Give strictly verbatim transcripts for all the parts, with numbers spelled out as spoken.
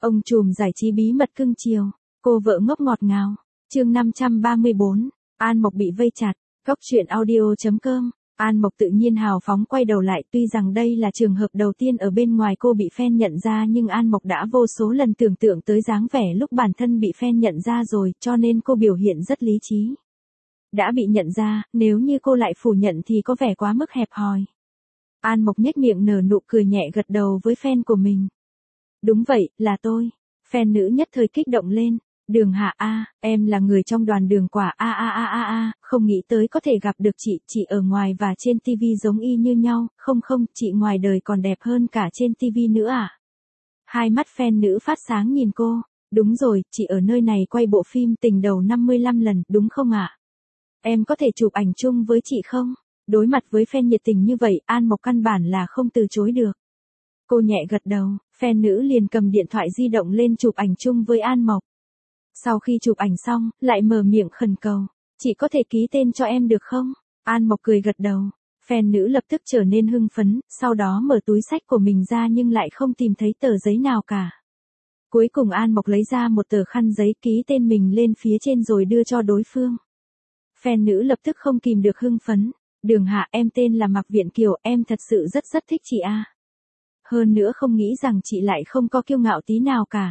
Ông trùm giải trí bí mật cưng chiều, cô vợ ngốc ngọt ngào. Chương năm trăm ba mươi bốn, An Mộc bị vây chặt. Góc truyện audio chấm com. An Mộc tự nhiên hào phóng quay đầu lại, tuy rằng đây là trường hợp đầu tiên ở bên ngoài cô bị fan nhận ra, nhưng An Mộc đã vô số lần tưởng tượng tới dáng vẻ lúc bản thân bị fan nhận ra rồi, cho nên cô biểu hiện rất lý trí. Đã bị nhận ra, nếu như cô lại phủ nhận thì có vẻ quá mức hẹp hòi. An Mộc nhếch miệng nở nụ cười nhẹ gật đầu với fan của mình. Đúng vậy, là tôi. Fan nữ nhất thời kích động lên. Đường Hạ a, em là người trong đoàn Đường Quả a a a a a, không nghĩ tới có thể gặp được chị, chị ở ngoài và trên tivi giống y như nhau, không không, chị ngoài đời còn đẹp hơn cả trên tivi nữa à? Hai mắt fan nữ phát sáng nhìn cô, đúng rồi, chị ở nơi này quay bộ phim Tình Đầu năm mươi lăm lần, đúng không ạ? À? Em có thể chụp ảnh chung với chị không? Đối mặt với fan nhiệt tình như vậy, An Mộc căn bản là không từ chối được. Cô nhẹ gật đầu, fan nữ liền cầm điện thoại di động lên chụp ảnh chung với An Mộc. Sau khi chụp ảnh xong, lại mở miệng khẩn cầu, chị có thể ký tên cho em được không? An Mộc cười gật đầu, fan nữ lập tức trở nên hưng phấn, sau đó mở túi xách của mình ra nhưng lại không tìm thấy tờ giấy nào cả. Cuối cùng An Mộc lấy ra một tờ khăn giấy ký tên mình lên phía trên rồi đưa cho đối phương. Fan nữ lập tức không kìm được hưng phấn, Đường Hạ, em tên là Mạc Viện Kiều, em thật sự rất rất thích chị a. Hơn nữa không nghĩ rằng chị lại không có kiêu ngạo tí nào cả.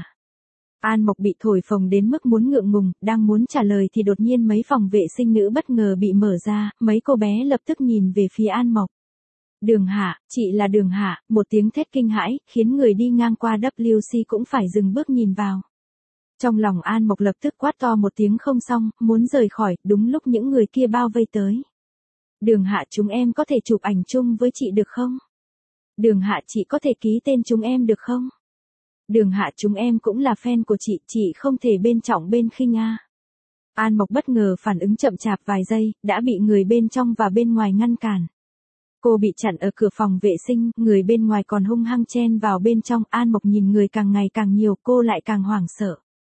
An Mộc bị thổi phồng đến mức muốn ngượng ngùng, đang muốn trả lời thì đột nhiên mấy phòng vệ sinh nữ bất ngờ bị mở ra, mấy cô bé lập tức nhìn về phía An Mộc. Đường Hạ, chị là Đường Hạ, một tiếng thét kinh hãi, khiến người đi ngang qua W C cũng phải dừng bước nhìn vào. Trong lòng An Mộc lập tức quát to một tiếng không xong, muốn rời khỏi, đúng lúc những người kia bao vây tới. Đường Hạ, chúng em có thể chụp ảnh chung với chị được không? Đường Hạ, chị có thể ký tên chúng em được không? Đường Hạ, chúng em cũng là fan của chị, chị không thể bên trọng bên khinh a. An Mộc bất ngờ phản ứng chậm chạp vài giây, đã bị người bên trong và bên ngoài ngăn cản. Cô bị chặn ở cửa phòng vệ sinh, người bên ngoài còn hung hăng chen vào bên trong, An Mộc nhìn người càng ngày càng nhiều, cô lại càng hoảng sợ.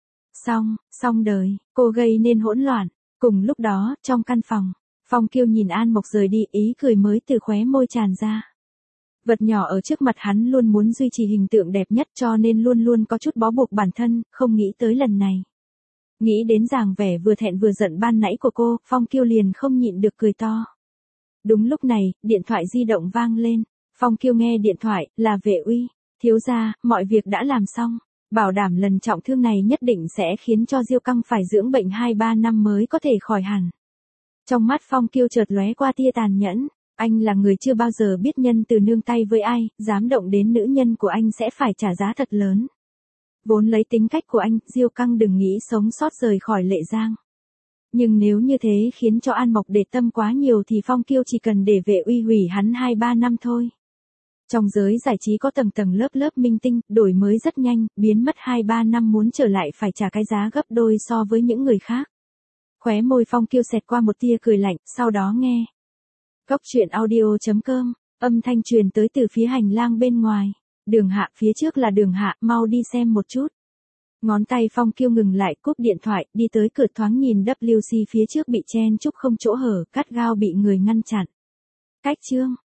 Xong, xong đời, cô gây nên hỗn loạn. Cùng lúc đó, trong căn phòng, Phong Kiêu nhìn An Mộc rời đi, ý cười mới từ khóe môi tràn ra. Vật nhỏ ở trước mặt hắn luôn muốn duy trì hình tượng đẹp nhất cho nên luôn luôn có chút bó buộc bản thân, không nghĩ tới lần này. Nghĩ đến dáng vẻ vừa thẹn vừa giận ban nãy của cô, Phong Kiêu liền không nhịn được cười to. Đúng lúc này, điện thoại di động vang lên. Phong Kiêu nghe điện thoại, là Vệ Uy. Thiếu gia, mọi việc đã làm xong. Bảo đảm lần trọng thương này nhất định sẽ khiến cho Diêu Căng phải dưỡng bệnh hai ba năm mới có thể khỏi hẳn. Trong mắt Phong Kiêu chợt lóe qua tia tàn nhẫn. Anh là người chưa bao giờ biết nhân từ nương tay với ai, dám động đến nữ nhân của anh sẽ phải trả giá thật lớn. Vốn lấy tính cách của anh, Diêu Căng đừng nghĩ sống sót rời khỏi Lệ Giang. Nhưng nếu như thế khiến cho An Mộc để tâm quá nhiều thì Phong Kiêu chỉ cần để Vệ Uy hủy hắn hai ba năm thôi. Trong giới giải trí có tầng tầng lớp lớp minh tinh, đổi mới rất nhanh, biến mất hai ba năm muốn trở lại phải trả cái giá gấp đôi so với những người khác. Khóe môi Phong Kiêu xẹt qua một tia cười lạnh, sau đó nghe. Góc truyện audio chấm com, âm thanh truyền tới từ phía hành lang bên ngoài. Đường Hạ, phía trước là Đường Hạ, mau đi xem một chút. Ngón tay Phong Kiêu ngừng lại, cúp điện thoại, đi tới cửa thoáng nhìn W C phía trước bị chen chúc không chỗ hở, cắt gao bị người ngăn chặn. Cách chương.